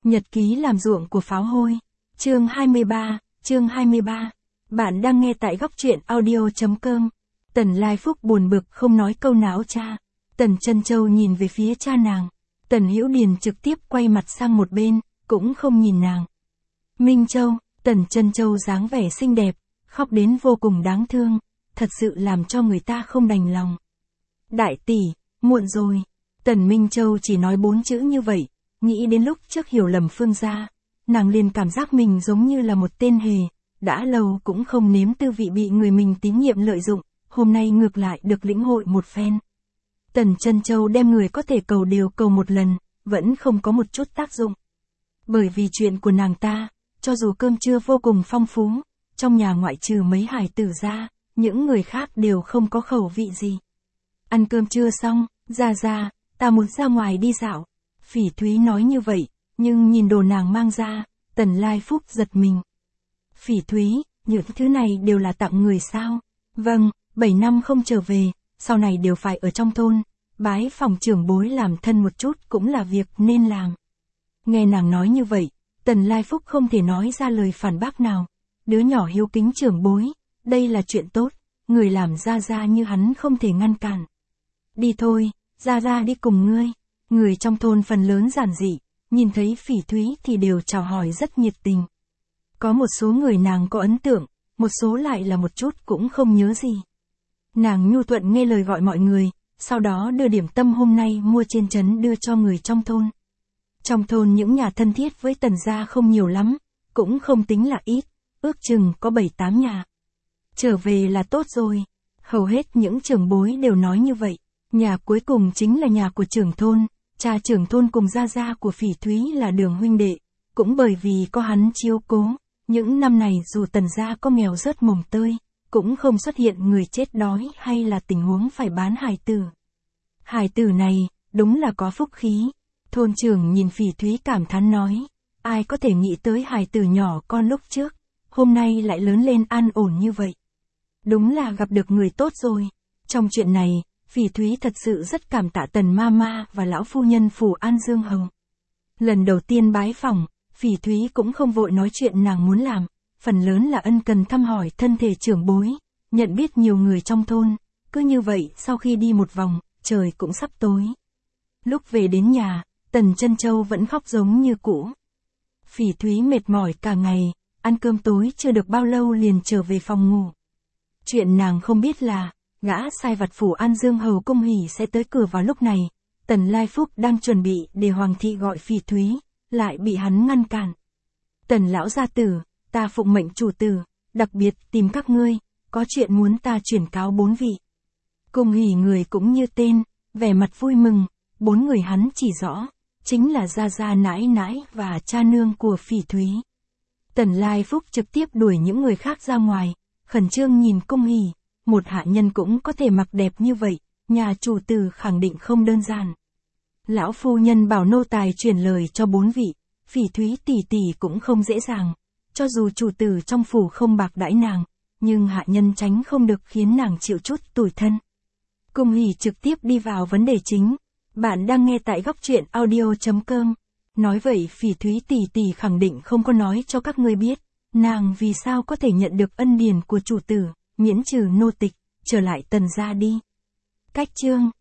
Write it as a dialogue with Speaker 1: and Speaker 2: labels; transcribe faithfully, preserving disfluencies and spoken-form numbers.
Speaker 1: Nhật ký làm ruộng của pháo hôi. Chương hai mươi ba, chương hai mươi ba. Bạn đang nghe tại góc truyện audio.com. Tần Lai Phúc buồn bực không nói câu nào cha. Tần Trân Châu nhìn về phía cha nàng. Tần Hữu Điền trực tiếp quay mặt sang một bên, cũng không nhìn nàng. Minh Châu, Tần Trân Châu dáng vẻ xinh đẹp, khóc đến vô cùng đáng thương, thật sự làm cho người ta không đành lòng. Đại tỷ, muộn rồi. Tần Minh Châu chỉ nói bốn chữ như vậy, nghĩ đến lúc trước hiểu lầm Phương gia, nàng liền cảm giác mình giống như là một tên hề, đã lâu cũng không nếm tư vị bị người mình tín nhiệm lợi dụng, hôm nay ngược lại được lĩnh hội một phen. Tần Trân Châu đem người có thể cầu đều cầu một lần, vẫn không có một chút tác dụng. Bởi vì chuyện của nàng ta, cho dù cơm trưa vô cùng phong phú, trong nhà ngoại trừ mấy hài tử ra, những người khác đều không có khẩu vị gì. Ăn cơm trưa xong, ra ra, ta muốn ra ngoài đi dạo. Phỉ Thúy nói như vậy, nhưng nhìn đồ nàng mang ra, Tần Lai Phúc giật mình. Phỉ Thúy, những thứ này đều là tặng người sao? Vâng, bảy năm không trở về, sau này đều phải ở trong thôn, bái phòng trưởng bối làm thân một chút cũng là việc nên làm. Nghe nàng nói như vậy, Tần Lai Phúc không thể nói ra lời phản bác nào. Đứa nhỏ hiếu kính trưởng bối, đây là chuyện tốt, người làm ra ra như hắn không thể ngăn cản. Đi thôi, ra ra đi cùng ngươi. Người trong thôn phần lớn giản dị, nhìn thấy Phỉ Thúy thì đều chào hỏi rất nhiệt tình. Có một số người nàng có ấn tượng, một số lại là một chút cũng không nhớ gì. Nàng nhu thuận nghe lời gọi mọi người, sau đó đưa điểm tâm hôm nay mua trên trấn đưa cho người trong thôn. Trong thôn những nhà thân thiết với Tần gia không nhiều lắm, cũng không tính là ít, ước chừng có bảy tám nhà. Trở về là tốt rồi, hầu hết những trưởng bối đều nói như vậy. Nhà cuối cùng chính là nhà của trưởng thôn, cha trưởng thôn cùng gia gia của Phỉ Thúy là Đường huynh đệ, cũng bởi vì có hắn chiếu cố, những năm này dù Tần gia có nghèo rớt mồng tơi, cũng không xuất hiện người chết đói hay là tình huống phải bán hài tử. Hài tử này, đúng là có phúc khí. Thôn trưởng nhìn Phỉ Thúy cảm thán nói, ai có thể nghĩ tới hài tử nhỏ con lúc trước, hôm nay lại lớn lên an ổn như vậy. Đúng là gặp được người tốt rồi. Trong chuyện này, Phỉ Thúy thật sự rất cảm tạ Tần Mama và lão phu nhân phủ An Dương Hầu. Lần đầu tiên bái phỏng, Phỉ Thúy cũng không vội nói chuyện nàng muốn làm, phần lớn là ân cần thăm hỏi thân thể trưởng bối, nhận biết nhiều người trong thôn, cứ như vậy sau khi đi một vòng, trời cũng sắp tối. Lúc về đến nhà, Tần Trân Châu vẫn khóc giống như cũ. Phỉ Thúy mệt mỏi cả ngày, ăn cơm tối chưa được bao lâu liền trở về phòng ngủ. Chuyện nàng không biết là, gã sai vặt phủ An Dương Hầu Cung Hỷ sẽ tới cửa vào lúc này. Tần Lai Phúc đang chuẩn bị để Hoàng thị gọi Phỉ Thúy, lại bị hắn ngăn cản. Tần lão gia tử, ta phụng mệnh chủ tử, đặc biệt tìm các ngươi, có chuyện muốn ta chuyển cáo bốn vị. Cung Hỷ người cũng như tên, vẻ mặt vui mừng, bốn người hắn chỉ rõ, chính là gia gia nãi nãi và cha nương của Phỉ Thúy. Tần Lai Phúc trực tiếp đuổi những người khác ra ngoài, khẩn trương nhìn Cung Hỷ. Một hạ nhân cũng có thể mặc đẹp như vậy, nhà chủ tử khẳng định không đơn giản. Lão phu nhân bảo nô tài truyền lời cho bốn vị, Phỉ Thúy tỷ tỷ cũng không dễ dàng, cho dù chủ tử trong phủ không bạc đãi nàng, nhưng hạ nhân tránh không được khiến nàng chịu chút tủi thân. Cung Hỷ trực tiếp đi vào vấn đề chính, bạn đang nghe tại góc truyện audio.com. Nói vậy Phỉ Thúy tỷ tỷ khẳng định không có nói cho các ngươi biết, nàng vì sao có thể nhận được ân điển của chủ tử, miễn trừ nô tịch, trở lại Tần gia đi. Cách chương